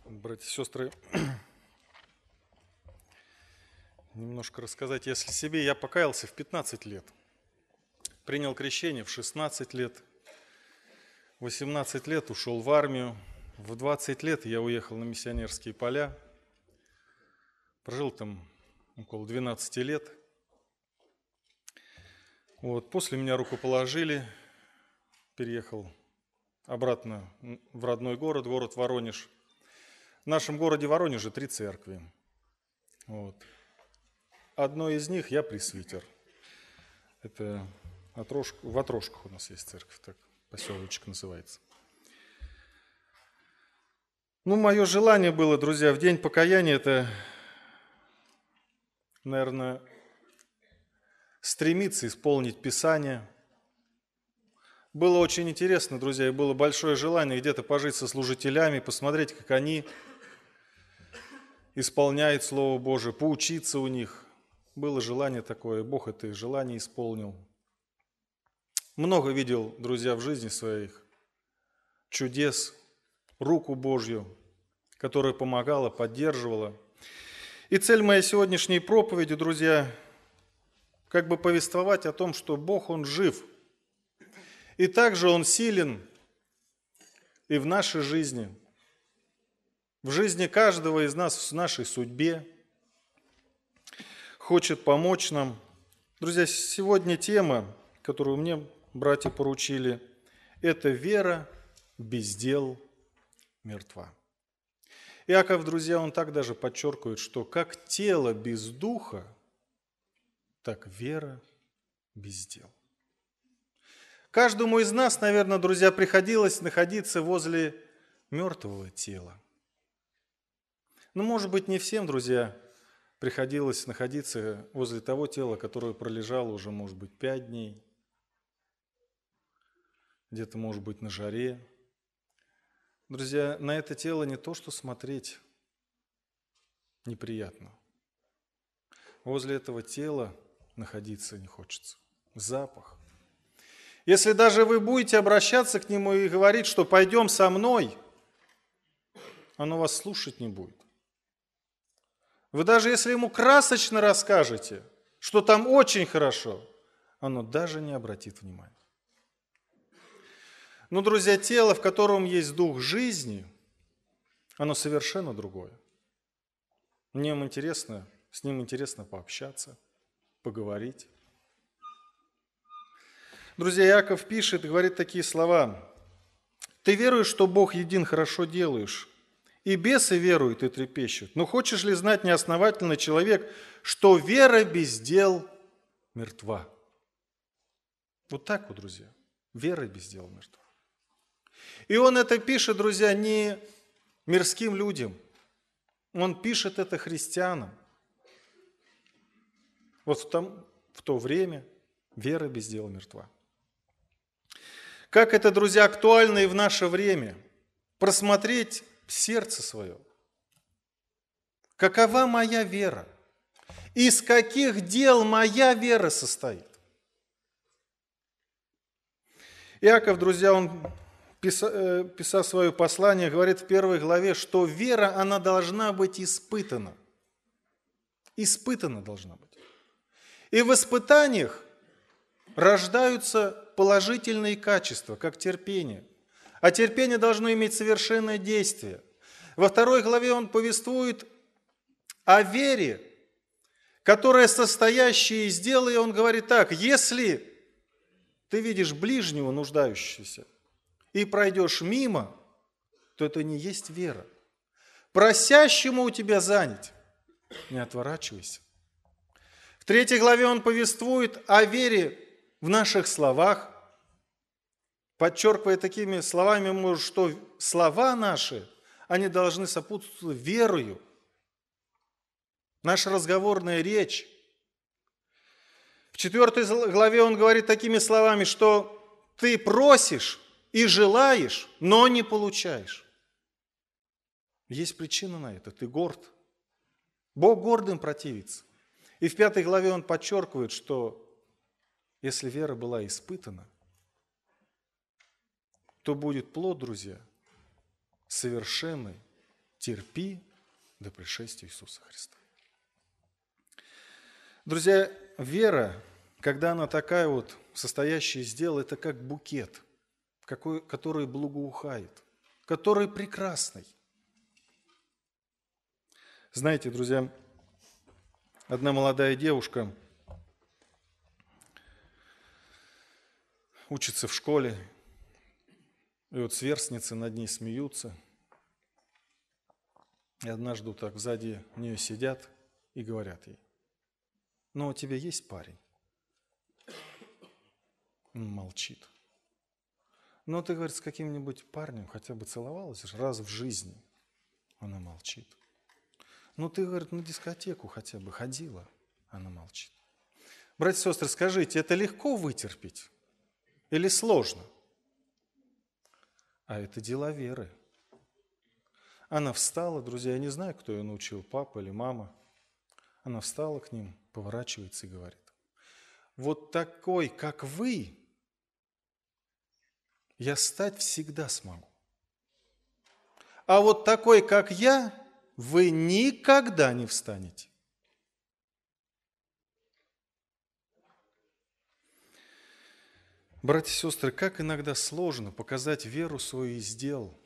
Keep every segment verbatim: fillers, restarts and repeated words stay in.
Братья и сестры, немножко рассказать, если себе, я покаялся в пятнадцать лет, принял крещение в шестнадцать лет, в восемнадцать лет ушел в армию, в двадцать лет я уехал на миссионерские поля, прожил там около двенадцати лет. Вот, после меня рукоположили, переехал обратно в родной город, город Воронеж. В нашем городе Воронеже три церкви. Вот. Одной из них я пресвитер. Это Отрошк... в Отрошках у нас есть церковь, так поселочек называется. Ну, мое желание было, друзья, в день покаяния, это, наверное, стремиться исполнить Писание. Было очень интересно, друзья, и было большое желание где-то пожить со служителями, посмотреть, как они исполняют Слово Божие, поучиться у них. Было желание такое, Бог это желание исполнил. Много видел, друзья, в жизни своих чудес, руку Божью, которая помогала, поддерживала. И цель моей сегодняшней проповеди, друзья, как бы повествовать о том, что Бог, Он жив. И также Он силен и в нашей жизни, в жизни каждого из нас, в нашей судьбе, хочет помочь нам. Друзья, сегодня тема, которую мне братья поручили, это вера без дел мертва. Иаков, друзья, он так даже подчеркивает, что как тело без духа, так вера без дел. Каждому из нас, наверное, друзья, приходилось находиться возле мертвого тела. Но, может быть, не всем, друзья, приходилось находиться возле того тела, которое пролежало уже, может быть, пять дней, где-то, может быть, на жаре. Друзья, на это тело не то, что смотреть неприятно. Возле этого тела находиться не хочется. Запах. Если даже вы будете обращаться к нему и говорить, что пойдем со мной, оно вас слушать не будет. Вы даже если ему красочно расскажете, что там очень хорошо, оно даже не обратит внимания. Но, друзья, тело, в котором есть дух жизни, оно совершенно другое. В нем интересно, с ним интересно пообщаться, поговорить. Друзья, Иаков пишет и говорит такие слова. «Ты веруешь, что Бог един, хорошо делаешь, и бесы веруют и трепещут. Но хочешь ли знать, неосновательный человек, что вера без дел мертва?» Вот так вот, друзья, вера без дел мертва. И он это пишет, друзья, не мирским людям, он пишет это христианам. Вот в, том, в то время вера без дел мертва. Как это, друзья, актуально и в наше время. Просмотреть сердце свое. Какова моя вера? Из каких дел моя вера состоит? Иаков, друзья, он, писал свое послание, говорит в первой главе, что вера, она должна быть испытана. Испытана должна быть. И в испытаниях рождаются положительные качества, как терпение. А терпение должно иметь совершенное действие. Во второй главе он повествует о вере, которая состоящая из дела, и он говорит так: если ты видишь ближнего нуждающегося и пройдешь мимо, то это не есть вера. Просящему у тебя занять, не отворачивайся. В третьей главе он повествует о вере в наших словах, подчеркивая такими словами, может, что слова наши, они должны сопутствовать верою. Наша разговорная речь. В четвертой главе он говорит такими словами, что ты просишь и желаешь, но не получаешь. Есть причина на это, ты горд. Бог гордым противится. И в пятой главе он подчеркивает, что если вера была испытана, то будет плод, друзья, совершенный терпи до пришествия Иисуса Христа. Друзья, вера, когда она такая вот, состоящая из дел, это как букет, какой, который благоухает, который прекрасный. Знаете, друзья, одна молодая девушка учится в школе, и вот сверстницы над ней смеются. И однажды вот так сзади нее сидят и говорят ей: ну, у тебя есть парень? Он молчит. Ну, ты, говорит, с каким-нибудь парнем хотя бы целовалась раз в жизни? Она молчит. Ну, ты, говорит, на дискотеку хотя бы ходила? Она молчит. Братья и сестры, скажите, это легко вытерпеть или сложно? А это дела веры. Она встала, друзья, я не знаю, кто ее научил, папа или мама. Она встала к ним, поворачивается и говорит: вот такой, как вы, я стать всегда смогу. А вот такой, как я, вы никогда не встанете. Братья и сестры, как иногда сложно показать веру свою из дел.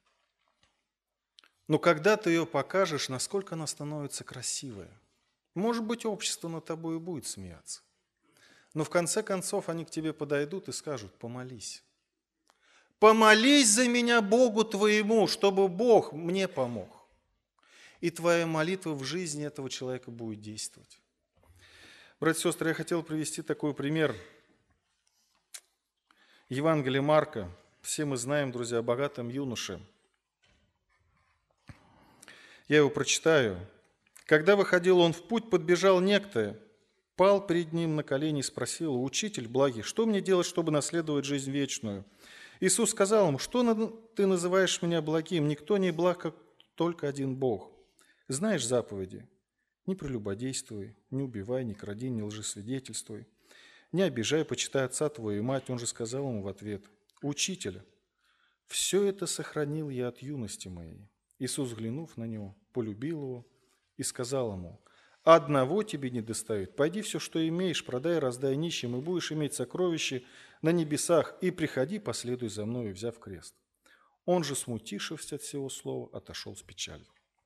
Но когда ты ее покажешь, насколько она становится красивая. Может быть, общество над тобой и будет смеяться. Но в конце концов они к тебе подойдут и скажут: помолись. Помолись за меня Богу твоему, чтобы Бог мне помог. И твоя молитва в жизни этого человека будет действовать. Братья и сестры, я хотел привести такой пример. Евангелие Марка. Все мы знаем, друзья, о богатом юноше. Я его прочитаю. Когда выходил он в путь, подбежал некто, пал перед ним на колени и спросил: «Учитель благий, что мне делать, чтобы наследовать жизнь вечную?» Иисус сказал ему: «Что ты называешь меня благим? Никто не благ, как только один Бог. Знаешь заповеди? Не прелюбодействуй, не убивай, не кради, не лжесвидетельствуй, не обижай, почитай отца твоего и мать». Он же сказал ему в ответ: «Учитель, все это сохранил я от юности моей». Иисус, взглянув на него, полюбил его и сказал ему: «Одного тебе не достает. Пойди все, что имеешь, продай, раздай нищим, и будешь иметь сокровища на небесах, и приходи, последуй за мною, взяв крест». Он же, смутившись от всего слова, отошел с печалью.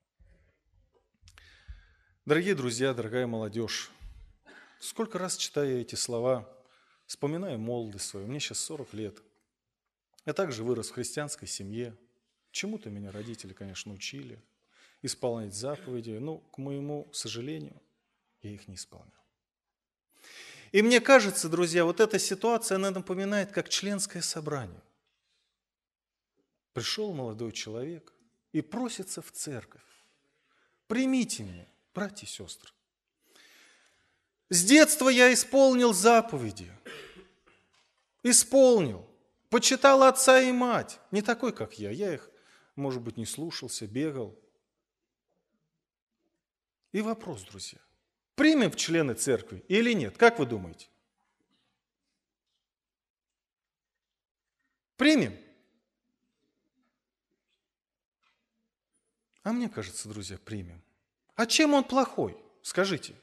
Дорогие друзья, дорогая молодежь, сколько раз читая эти слова, вспоминаю молодость свою, мне сейчас сорок лет. Я также вырос в христианской семье. Чему-то меня родители, конечно, учили исполнять заповеди, но, к моему сожалению, я их не исполнял. И мне кажется, друзья, вот эта ситуация, она напоминает, как членское собрание. Пришел молодой человек и просится в церковь: примите меня, братья и сестры. С детства я исполнил заповеди. Исполнил. Почитал отца и мать. Не такой, как я. Я их, может быть, не слушался, бегал. И вопрос, друзья: примем в члены церкви или нет? Как вы думаете? Примем? А мне кажется, друзья, примем. А чем он плохой? Скажите.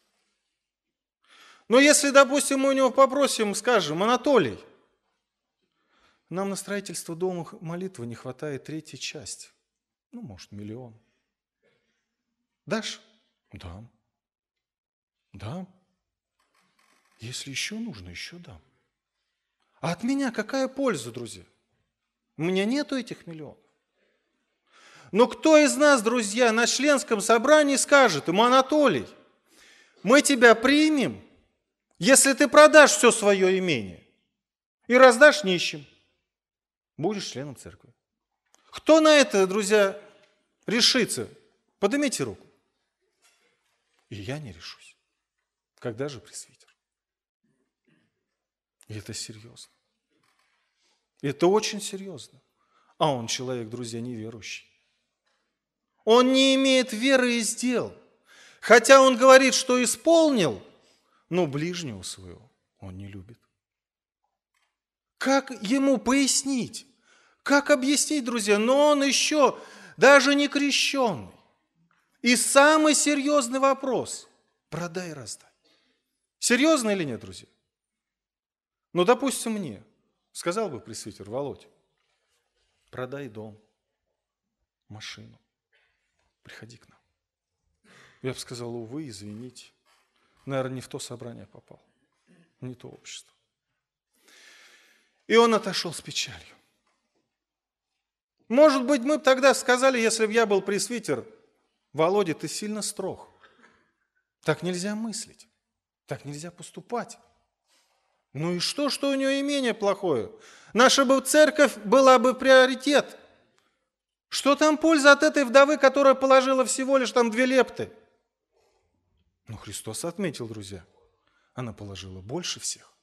Но если, допустим, мы у него попросим, скажем: Анатолий, нам на строительство дома молитвы не хватает третьей части. Ну, может, миллион. Дашь? Дам. Дам. Если еще нужно, еще дам. А от меня какая польза, друзья? У меня нету этих миллионов. Но кто из нас, друзья, на членском собрании скажет ему: Анатолий, мы тебя примем, если ты продашь все свое имение и раздашь нищим, будешь членом церкви. Кто на это, друзья, решится? Поднимите руку. И я не решусь. Когда же пресвитер? И это серьезно. Это очень серьезно. А он человек, друзья, неверующий. Он не имеет веры из дел. Хотя он говорит, что исполнил, но ближнего своего он не любит. Как ему пояснить? Как объяснить, друзья? Но он еще даже не крещенный. И самый серьезный вопрос – продай и раздай. Серьезно или нет, друзья? Ну, допустим, мне сказал бы пресвитер: Володь, продай дом, машину, приходи к нам. Я бы сказал: увы, извините, наверное, не в то собрание попал, не то общество. И он отошел с печалью. Может быть, мы бы тогда сказали, если бы я был пресвитер: Володя, ты сильно строг. Так нельзя мыслить, так нельзя поступать. Ну и что, что у нее имение плохое? Наша бы церковь была бы приоритет. Что там польза от этой вдовы, которая положила всего лишь там две лепты? Но Христос отметил, друзья, она положила больше всех.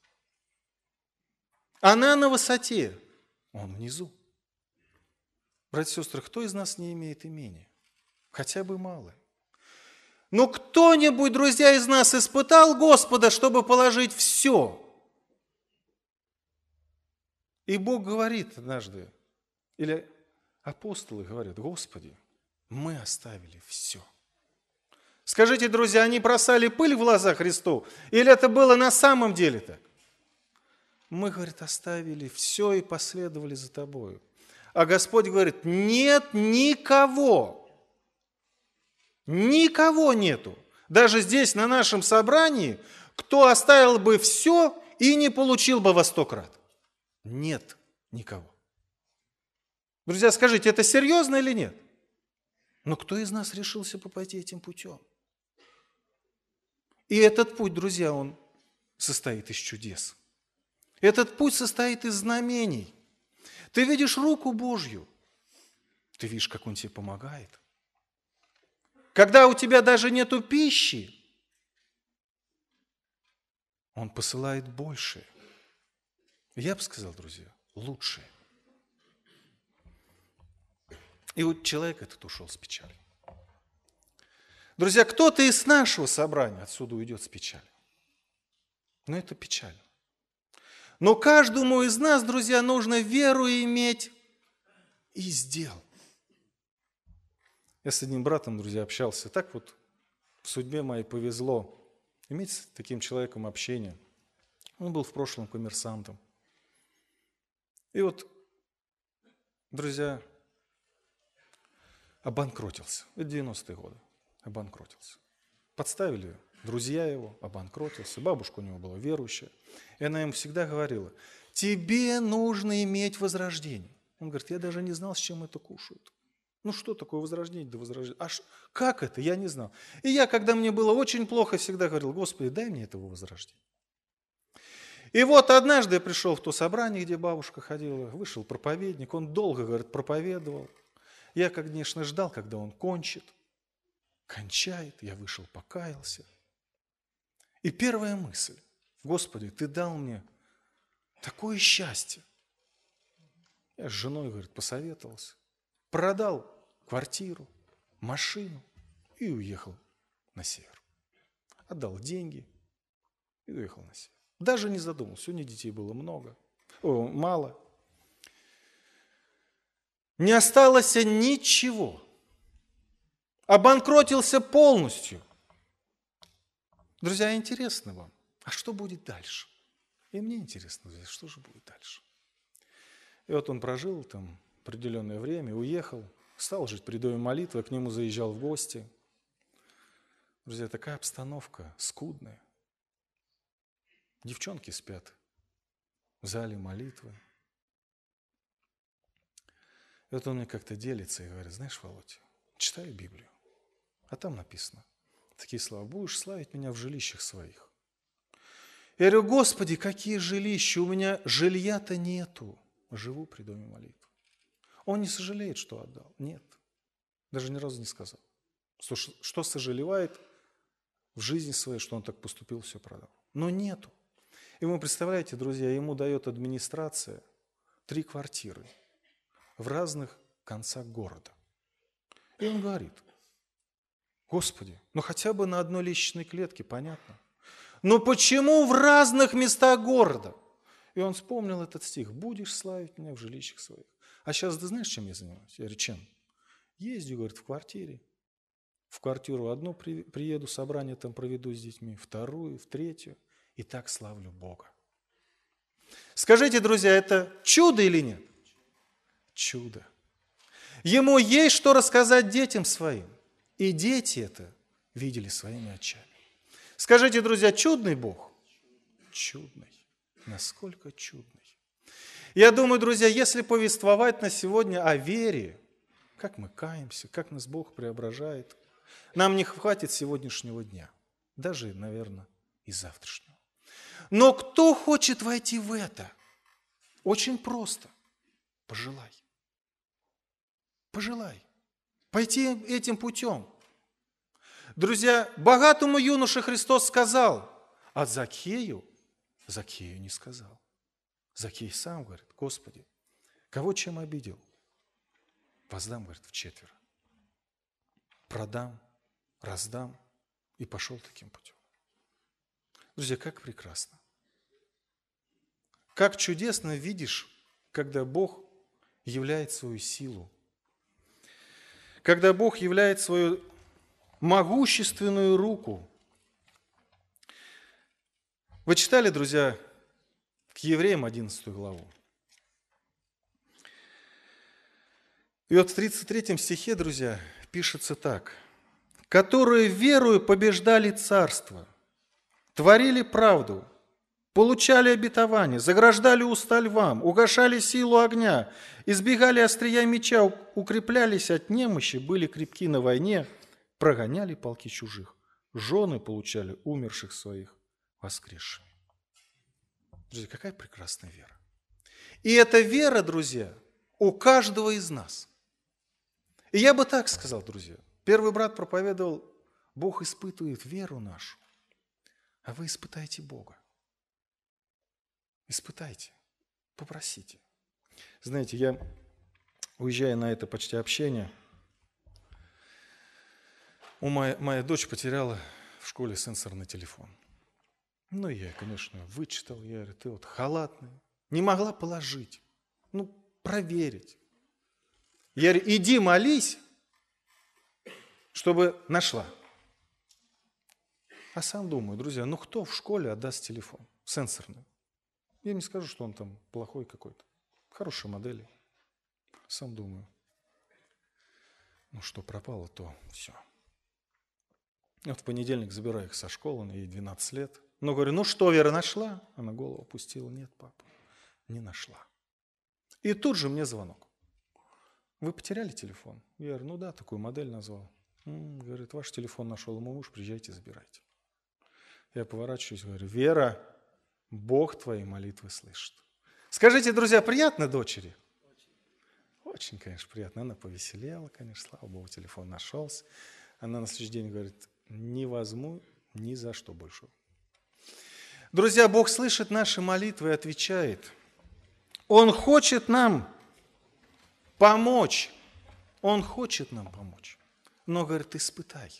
Она на высоте, он внизу. Братья и сестры, кто из нас не имеет имения? Хотя бы малое. Но кто-нибудь, друзья, из нас испытал Господа, чтобы положить все? И Бог говорит однажды, или апостолы говорят: Господи, мы оставили все. Скажите, друзья, они бросали пыль в глаза Христу? Или это было на самом деле так? Мы, говорит, оставили все и последовали за Тобою. А Господь говорит: нет никого. Никого нету. Даже здесь, на нашем собрании, кто оставил бы все и не получил бы во сто крат. Нет никого. Друзья, скажите, это серьезно или нет? Но кто из нас решился бы пойти этим путем? И этот путь, друзья, он состоит из чудес. Этот путь состоит из знамений. Ты видишь руку Божью. Ты видишь, как Он тебе помогает. Когда у тебя даже нету пищи, Он посылает большее. Я бы сказал, друзья, лучшее. И вот человек этот ушел с печалью. Друзья, кто-то из нашего собрания отсюда уйдет с печалью. Но это печально. Но каждому из нас, друзья, нужно веру иметь и сделал. Я с одним братом, друзья, общался. Так вот в судьбе моей повезло иметь с таким человеком общение. Он был в прошлом коммерсантом. И вот, друзья, обанкротился. Это девяностые годы. Обанкротился. Подставили друзья его, обанкротился. Бабушка у него была верующая. И она ему всегда говорила: тебе нужно иметь возрождение. Он говорит: я даже не знал, с чем это кушают. Ну что такое возрождение да возрождение? А ш... как это? Я не знал. И я, когда мне было очень плохо, всегда говорил: Господи, дай мне этого возрождения. И вот однажды я пришел в то собрание, где бабушка ходила, вышел проповедник, он долго, говорит, проповедовал. Я, конечно, ждал, когда он кончит. Кончает, я вышел, покаялся. И первая мысль: Господи, Ты дал мне такое счастье. Я с женой, говорит, посоветовался. Продал квартиру, машину и уехал на север. Отдал деньги и уехал на север. Даже не задумался, у них детей было много, о, мало. Не осталось ничего. Обанкротился полностью. Друзья, интересно вам, а что будет дальше? И мне интересно, друзья, что же будет дальше? И вот он прожил там определенное время, уехал, стал жить при доме молитвы, к нему заезжал в гости. Друзья, такая обстановка скудная. Девчонки спят в зале молитвы. И вот он мне как-то делится и говорит: знаешь, Володь, читаю Библию, а там написано такие слова: будешь славить меня в жилищах своих. Я говорю: Господи, какие жилища? У меня жилья-то нету. Живу при доме молитвы. Он не сожалеет, что отдал. Нет. Даже ни разу не сказал. Что, что сожалевает в жизни своей, что он так поступил, все продал. Но нету. И вы представляете, друзья, ему дает администрация три квартиры в разных концах города. И он говорит: Господи, ну хотя бы на одной лестничной клетке, понятно. Но почему в разных местах города? И он вспомнил этот стих: будешь славить меня в жилищах своих. А сейчас ты знаешь, чем я занимаюсь? Я говорю: чем? Ездю, говорит, в квартире. В квартиру одну при- приеду, собрание там проведу с детьми, вторую, в третью. И так славлю Бога. Скажите, друзья, это чудо или нет? Чудо. Ему есть что рассказать детям своим. И дети это видели своими очами. Скажите, друзья, чудный Бог? Чудный. Насколько чудный. Я думаю, друзья, если повествовать на сегодня о вере, как мы каемся, как нас Бог преображает, нам не хватит сегодняшнего дня. Даже, наверное, и завтрашнего. Но кто хочет войти в это? Очень просто. Пожелай. Пожелай. Пойти этим путем. Друзья, богатому юноше Христос сказал, а Закхею, Закхею не сказал. Закхей сам говорит, Господи, кого чем обидел? Воздам, говорит, вчетверо. Продам, раздам и пошел таким путем. Друзья, как прекрасно. Как чудесно видишь, когда Бог являет свою силу. Когда Бог являет свою могущественную руку. Вы читали, друзья, к Евреям одиннадцатую главу? И вот в тридцать третьем стихе, друзья, пишется так. «Которые верою побеждали царство, творили правду, получали обетование, заграждали уста львам, угашали силу огня, избегали острия меча, укреплялись от немощи, были крепки на войне, прогоняли полки чужих, жены получали умерших своих воскресшими». Друзья, какая прекрасная вера. И эта вера, друзья, у каждого из нас. И я бы так сказал, друзья. Первый брат проповедовал, Бог испытывает веру нашу, а вы испытайте Бога. Испытайте, попросите. Знаете, я, уезжая на это почти общение, у моя, моя дочь потеряла в школе сенсорный телефон. Ну, я, конечно, вычитал, я говорю, ты вот халатный, не могла положить, ну, проверить. Я говорю, иди молись, чтобы нашла. А сам думаю, друзья, ну кто в школе отдаст телефон сенсорный? Я не скажу, что он там плохой какой-то, хорошей модели. Сам думаю, ну что пропало, то все. Вот в понедельник забираю их со школы, ей двенадцать лет. Но говорю, ну что, Вера, нашла? Она голову опустила, нет, папа, не нашла. И тут же мне звонок. Вы потеряли телефон? Я говорю, ну да, такую модель назвал. М-м, говорит, ваш телефон нашел мой муж, приезжайте, забирайте. Я поворачиваюсь, говорю, Вера, Бог твои молитвы слышит. Скажите, друзья, приятно дочери? Очень, конечно, приятно. Она повеселела, конечно, слава Богу, телефон нашелся. Она на следующий день говорит, не возьму ни за что больше. Друзья, Бог слышит наши молитвы и отвечает. Он хочет нам помочь. Он хочет нам помочь. Но, говорит, испытай.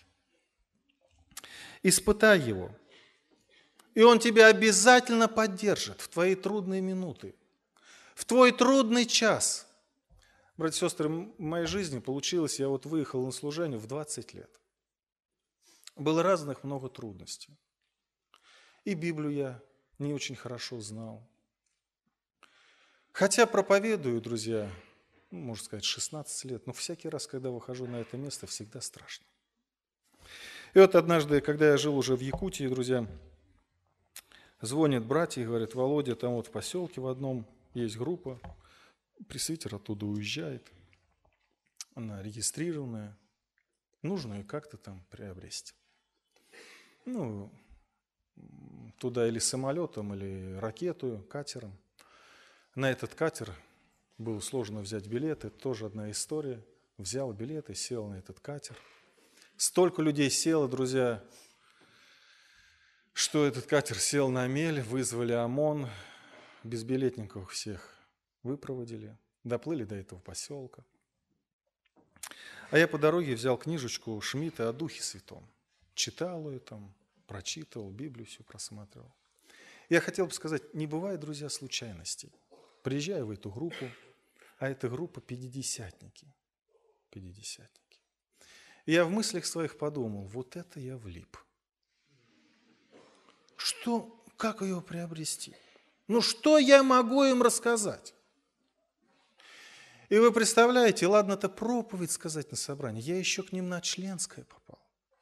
Испытай его. И он тебя обязательно поддержит в твои трудные минуты, в твой трудный час. Братья и сестры, в моей жизни получилось, я вот выехал на служение в двадцать лет. Было разных много трудностей. И Библию я не очень хорошо знал. Хотя проповедую, друзья, ну, можно сказать, шестнадцать лет, но всякий раз, когда выхожу на это место, всегда страшно. И вот однажды, когда я жил уже в Якутии, друзья, звонят братья и говорят, Володя, там вот в поселке в одном есть группа, пресвитер оттуда уезжает, она регистрированная, нужно ее как-то там приобрести. Ну, туда или самолетом, или ракету, катером. На этот катер было сложно взять билеты, это тоже одна история. Взял билеты, сел на этот катер. Столько людей село, друзья, что этот катер сел на мель, вызвали ОМОН, безбилетников всех выпроводили, доплыли до этого поселка. А я по дороге взял книжечку Шмидта о Духе Святом. Читал ее там, прочитывал, Библию всю просматривал. Я хотел бы сказать, не бывает, друзья, случайностей. Приезжаю в эту группу, а эта группа пятидесятники. пятидесятники. И я в мыслях своих подумал, вот это я влип. Что, как ее приобрести? Ну что я могу им рассказать? И вы представляете, ладно-то проповедь сказать на собрании, я еще к ним на членское попал.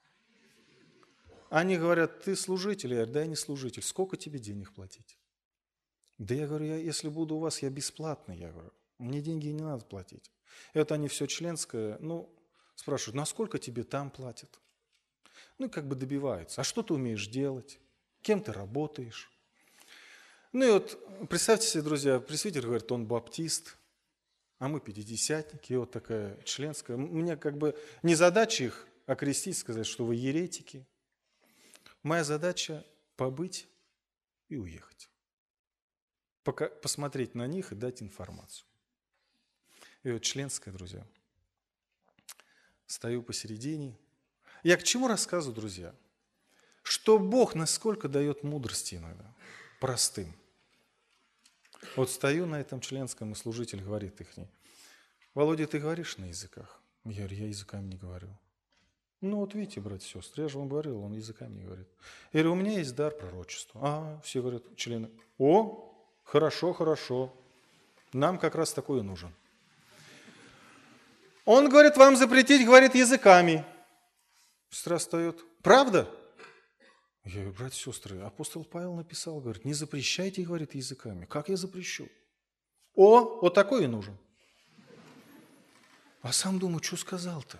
Они говорят, ты служитель? Я говорю, да я не служитель. Сколько тебе денег платить? Да я говорю, я, если буду у вас, я бесплатный. Я говорю, мне деньги не надо платить. И вот они все членское, ну, спрашивают, насколько тебе там платят? Ну, и как бы добиваются. А что ты умеешь делать? Кем ты работаешь? Ну и вот представьте себе, друзья, пресвитер говорит, он баптист, а мы пятидесятники, и вот такая членская. Мне как бы не задача их окрестить, сказать, что вы еретики. Моя задача побыть и уехать. Пока, посмотреть на них и дать информацию. И вот членская, друзья. Стою посередине. Я к чему рассказываю, друзья? Что Бог насколько дает мудрости иногда, простым. Вот стою на этом членском, и служитель говорит их: Володя, ты говоришь на языках? Я говорю, я языками не говорю. Ну вот видите, братья и сестры, я же вам говорил, он языками не говорит. Я говорю, у меня есть дар пророчества. А, все говорят, члены, о, хорошо, хорошо, нам как раз такой и нужен. Он говорит, вам запретить, говорит, языками. Сестра встает, правда? Я говорю, братья и сестры, апостол Павел написал, говорит, не запрещайте, говорит, языками. Как я запрещу? О, вот такой и нужен. А сам думаю, что сказал-то?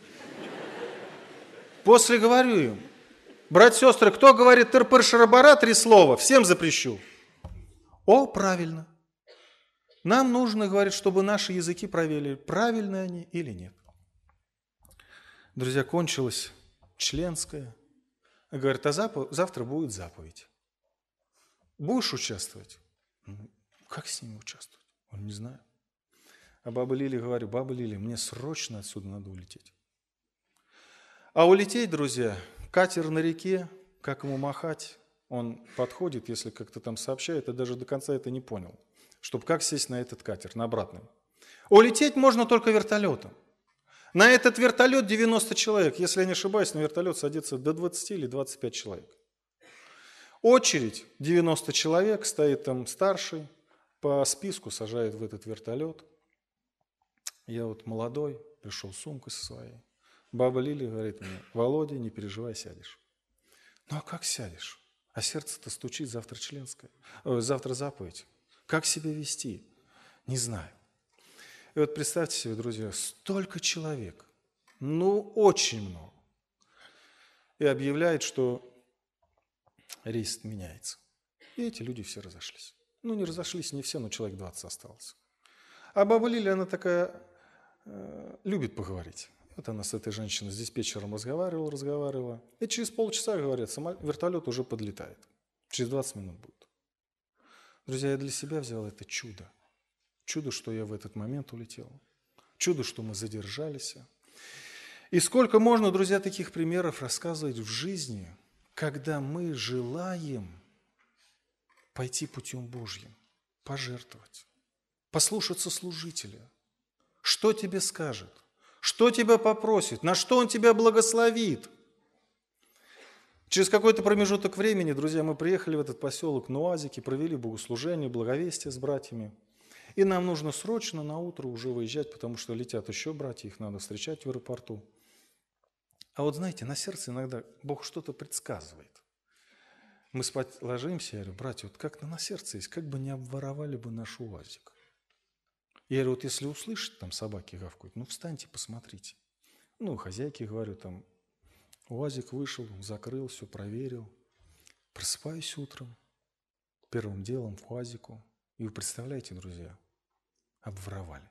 После говорю им, братья и сестры, кто говорит тыр-пыр-шарабара, три слова, всем запрещу. О, правильно. Нам нужно, говорит, чтобы наши языки проверили, правильно они или нет. Друзья, кончилось членское. Говорит, а зап- завтра будет заповедь. Будешь участвовать? Ну, как с ними участвовать? Он не знает. А баба Лили говорю, баба Лили, мне срочно отсюда надо улететь. А улететь, друзья, катер на реке, как ему махать, он подходит, если как-то там сообщает, я даже до конца это не понял, чтобы как сесть на этот катер, на обратный. Улететь можно только вертолетом. На этот вертолет девяносто человек, если я не ошибаюсь, на вертолет садится до двадцати или двадцати пяти человек. Очередь девяносто человек, стоит там старший, по списку сажает в этот вертолет. Я вот молодой, пришел с сумкой со своей. Баба Лили говорит мне, Володя, не переживай, сядешь. Ну а как сядешь? А сердце-то стучит, завтра членское, э, завтра заповедь. Как себя вести? Не знаю. И вот представьте себе, друзья, столько человек, ну очень много. И объявляет, что рейс меняется. И эти люди все разошлись. Ну не разошлись не все, но человек двадцать осталось. А баба Лили, она такая, э, любит поговорить. Вот она с этой женщиной, с диспетчером разговаривала, разговаривала. И через полчаса, говорят, самолет, вертолет уже подлетает. Через двадцать минут будет. Друзья, я для себя взял это чудо. Чудо, что я в этот момент улетел. Чудо, что мы задержались. И сколько можно, друзья, таких примеров рассказывать в жизни, когда мы желаем пойти путем Божьим, пожертвовать, послушаться служителя. Что тебе скажет? Что тебя попросит? На что он тебя благословит? Через какой-то промежуток времени, друзья, мы приехали в этот поселок на УАЗике, провели богослужение, благовестие с братьями. И нам нужно срочно на утро уже выезжать, потому что летят еще братья, их надо встречать в аэропорту. А вот знаете, на сердце иногда Бог что-то предсказывает. Мы спать ложимся, я говорю, братья, вот как-то на сердце есть, как бы не обворовали бы наш УАЗик. Я говорю, вот если услышите, там собаки гавкают, ну встаньте, посмотрите. Ну, хозяйке говорю, там, УАЗик вышел, закрыл, все проверил. Просыпаюсь утром, первым делом в УАЗику. И вы представляете, друзья, обворовали.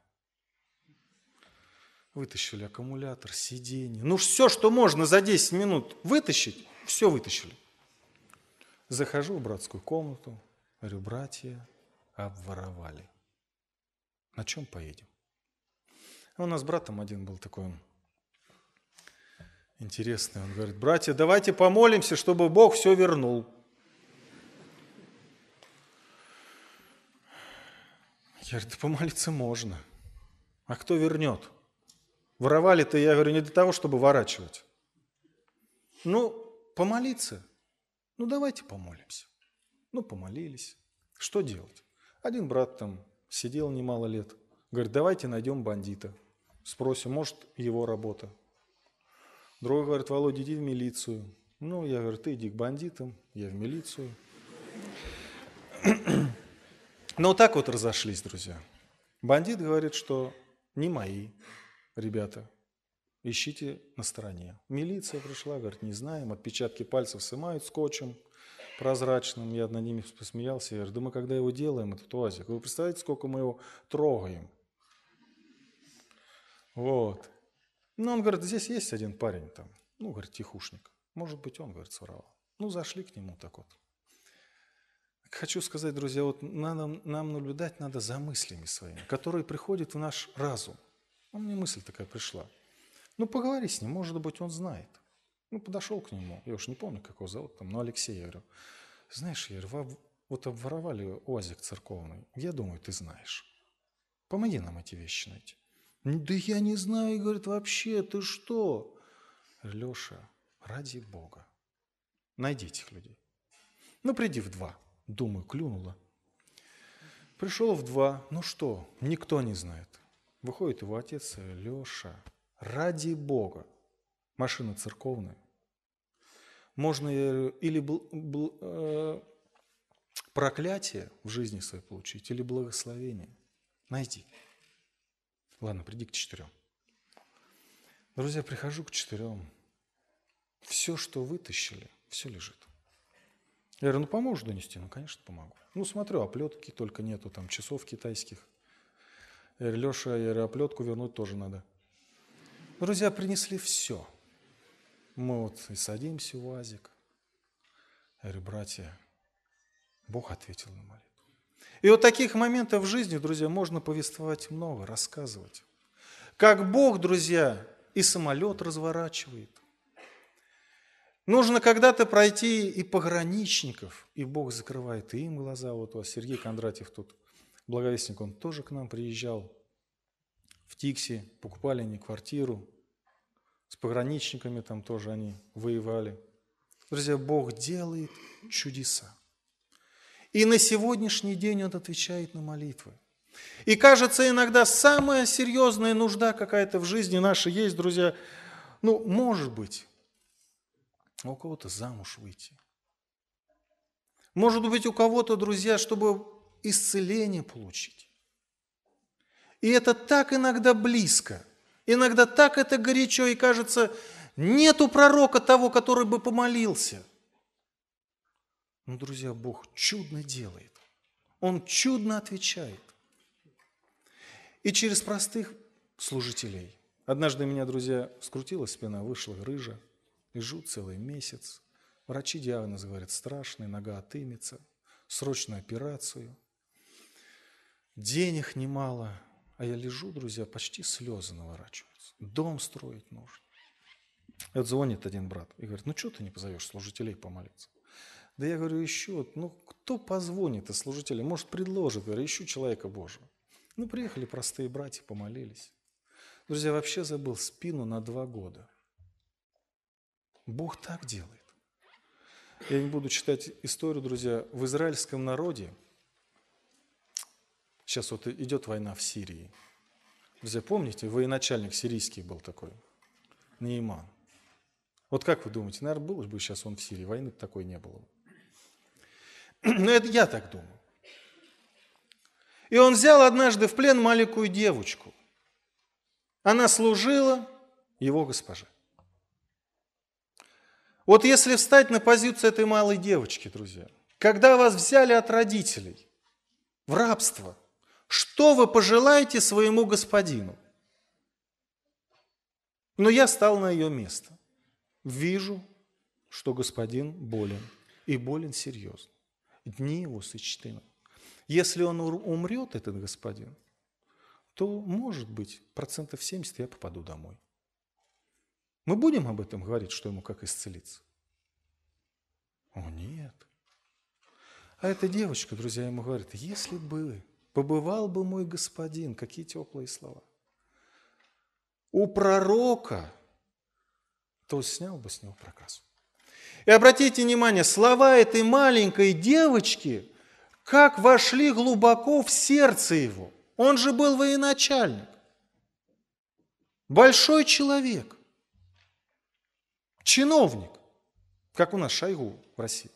Вытащили аккумулятор, сиденье. Ну, все, что можно за десять минут вытащить, все вытащили. Захожу в братскую комнату, говорю, братья, обворовали. На чем поедем? А у нас с братом один был такой, он интересный. Он говорит, братья, давайте помолимся, чтобы Бог все вернул. Я говорю, да помолиться можно. А кто вернет? Воровали-то, я говорю, не для того, чтобы ворачивать. Ну, помолиться. Ну, давайте помолимся. Ну, помолились. Что делать? Один брат там сидел немало лет. Говорит, давайте найдем бандита. Спросим, может, его работа. Другой говорит, Володя, иди в милицию. Ну, я говорю, ты иди к бандитам, я в милицию. Ну, вот так вот разошлись, друзья. Бандит говорит, что не мои ребята. Ищите на стороне. Милиция пришла, говорит, не знаем. Отпечатки пальцев снимают скотчем прозрачным. Я над ними посмеялся. Я говорю, да мы когда его делаем, этот УАЗик, вы представляете, сколько мы его трогаем? Вот. Ну, он говорит, здесь есть один парень там. Ну, говорит, тихушник. Может быть, он, говорит, своровал. Ну, зашли к нему так вот. Хочу сказать, друзья, вот надо, нам наблюдать надо за мыслями своими, которые приходят в наш разум. А мне мысль такая пришла. Ну, поговори с ним, может быть, он знает. Ну, подошел к нему, я уж не помню, как его зовут, там, ну, Алексей, я говорю, знаешь, я говорю, вот обворовали УАЗик церковный, я думаю, ты знаешь. Помоги нам эти вещи найти. Да я не знаю, говорит, вообще, ты что? Леша, ради Бога, найди этих людей. Ну, приди в два. Думаю, клюнула. Пришел в два. Ну что, никто не знает. Выходит его отец, Леша, ради Бога, машина церковная. Можно или бл, бл, э, проклятие в жизни своей получить, или благословение. Найди. Ладно, приди к четырем. Друзья, прихожу к четырем. Все, что вытащили, все лежит. Я говорю, ну поможешь донести? Ну, конечно, помогу. Ну, смотрю, оплетки только нету, там часов китайских. Я говорю, Леша, я говорю, оплетку вернуть тоже надо. Друзья, принесли все. Мы вот и садимся в УАЗик. Я говорю, братья, Бог ответил на молитву. И вот таких моментов в жизни, друзья, можно повествовать много, рассказывать. Как Бог, друзья, и самолет разворачивает. Нужно когда-то пройти и пограничников, и Бог закрывает и им глаза. Вот у вас Сергей Кондратьев тут, благовестник, он тоже к нам приезжал в Тикси, покупали они квартиру, с пограничниками там тоже они воевали. Друзья, Бог делает чудеса. И на сегодняшний день Он отвечает на молитвы. И кажется, иногда самая серьезная нужда какая-то в жизни нашей есть, друзья, ну, может быть, а у кого-то замуж выйти. Может быть, у кого-то, друзья, чтобы исцеление получить. И это так иногда близко, иногда так это горячо, и кажется, нету пророка того, который бы помолился. Но, друзья, Бог чудно делает. Он чудно отвечает. И через простых служителей. Однажды меня, друзья, скрутила спина, вышла рыжа. Лежу целый месяц. Врачи диагноз говорят, страшный, нога отымется, срочную операцию. Денег немало. А я лежу, друзья, почти слезы наворачиваются. Дом строить нужно. И вот звонит один брат и говорит, ну что ты не позовешь служителей помолиться? Да я говорю, ищу, ну кто позвонит из служителей? Может, предложит, говорю, ищу человека Божьего. Ну, приехали простые братья, помолились. Друзья, вообще забыл спину на два года. Бог так делает. Я не буду читать историю, друзья. В израильском народе, сейчас вот идет война в Сирии. Друзья, помните, военачальник сирийский был такой, Неиман. Вот как вы думаете, наверное, был бы сейчас он в Сирии, войны такой не было. Но это я так думаю. И он взял однажды в плен маленькую девочку. Она служила его госпоже. Вот если встать на позицию этой малой девочки, друзья, когда вас взяли от родителей в рабство, что вы пожелаете своему господину? Но я стал на ее место. Вижу, что господин болен, и болен серьезно. Дни его сочтены. Если он умрет, этот господин, то, может быть, процентов семьдесят я попаду домой. Мы будем об этом говорить, что ему как исцелиться? О, нет. А эта девочка, друзья, ему говорит, если бы побывал бы мой господин, какие теплые слова. у пророка, то снял бы с него проказу. И обратите внимание, слова этой маленькой девочки, как вошли глубоко в сердце его. Он же был военачальник, большой человек, чиновник, как у нас Шойгу в России.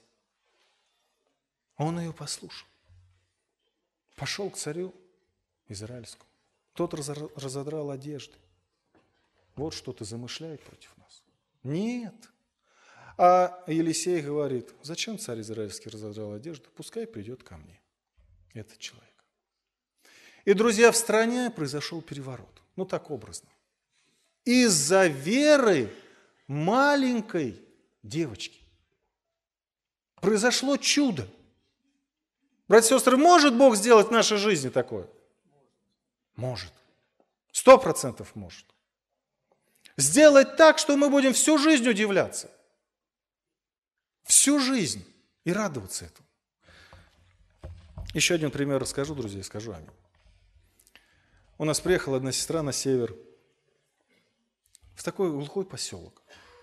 Он ее послушал. Пошел к царю израильскому. Тот разодрал одежды. Вот что-то замышляет против нас. Нет. А Елисей говорит, зачем царь израильский разодрал одежду? Пускай придет ко мне этот человек. И, друзья, в стране произошел переворот. Ну, так образно. Из-за веры маленькой девочки произошло чудо. Братья и сестры, может Бог сделать в нашей жизни такое? Может. Сто процентов может. Сделать так, что мы будем всю жизнь удивляться. Всю жизнь. И радоваться этому. Еще один пример расскажу, друзья, и скажу аминь. У нас приехала одна сестра на север, в такой глухой поселок.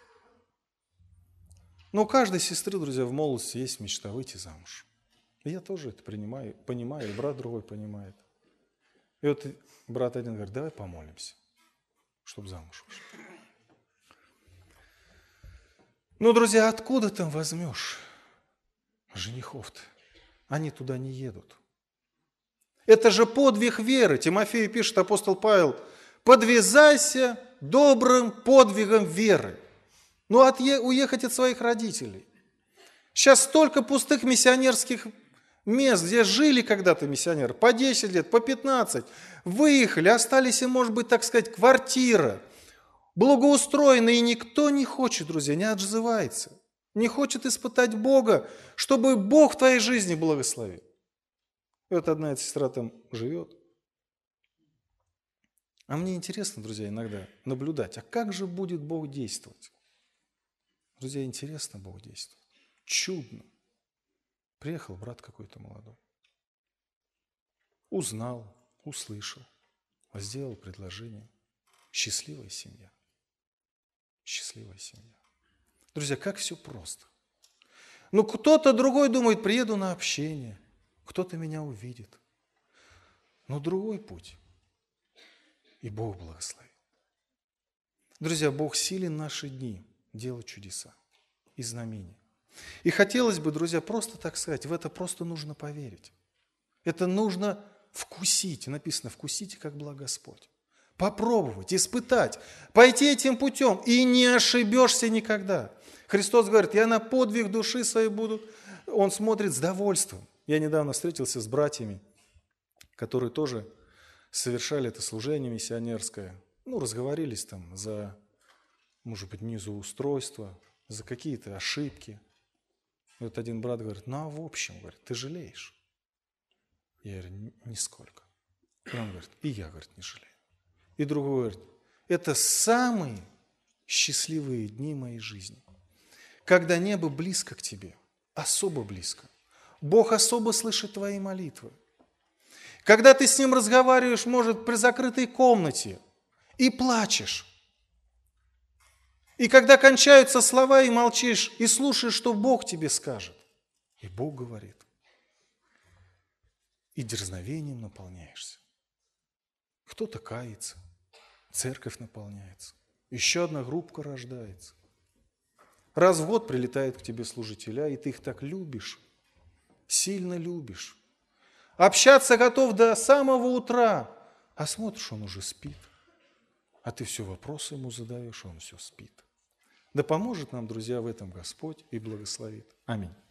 Но у каждой сестры, друзья, в молодости есть мечта выйти замуж. И я тоже это принимаю, понимаю, и брат другой понимает. И вот брат один говорит, давай помолимся, чтобы замуж вышла. Ну, друзья, откуда там возьмешь женихов-то? Они туда не едут. Это же подвиг веры. Тимофею пишет апостол Павел, подвязайся добрым подвигом веры. Ну, отъе- уехать от своих родителей. Сейчас столько пустых миссионерских мест, где жили когда-то миссионеры, по десять лет, по пятнадцать, выехали, остались им, может быть, так сказать, квартира, благоустроенные, и никто не хочет, друзья, не отзывается, не хочет испытать Бога, чтобы Бог в твоей жизни благословил. И вот одна эта сестра там живет. А мне интересно, друзья, иногда наблюдать, а как же будет Бог действовать? Друзья, интересно Бог действует. Чудно. Приехал брат какой-то молодой. Узнал, услышал, сделал предложение. Счастливая семья. Счастливая семья. Друзья, как все просто. Ну, кто-то другой думает, приеду на общение, кто-то меня увидит. Но другой путь. И Бог благословит. Друзья, Бог силен в наши дни делать чудеса и знамения. И хотелось бы, друзья, просто так сказать, в это просто нужно поверить. Это нужно вкусить. Написано, вкусите, как благ Господь. Попробовать, испытать, пойти этим путем, и не ошибешься никогда. Христос говорит, я на подвиг души своей буду. Он смотрит с довольством. Я недавно встретился с братьями, которые тоже совершали это служение миссионерское. Ну, разговорились там за, может быть, не за устройство, за какие-то ошибки. И вот один брат говорит, ну, а в общем, говорит, ты жалеешь? Я говорю, нисколько. И он говорит, и я, говорит, не жалею. И другой говорит, это самые счастливые дни моей жизни, когда небо близко к тебе, особо близко. Бог особо слышит твои молитвы. Когда ты с Ним разговариваешь, может, при закрытой комнате, и плачешь. И когда кончаются слова, и молчишь, и слушаешь, что Бог тебе скажет. И Бог говорит. И дерзновением наполняешься. Кто-то кается, церковь наполняется, еще одна группка рождается. Раз в год прилетают к тебе служителя, и ты их так любишь, сильно любишь. Общаться готов до самого утра, а смотришь, он уже спит. А ты все вопросы ему задаешь, он все спит. Да поможет нам, друзья, в этом Господь и благословит. Аминь.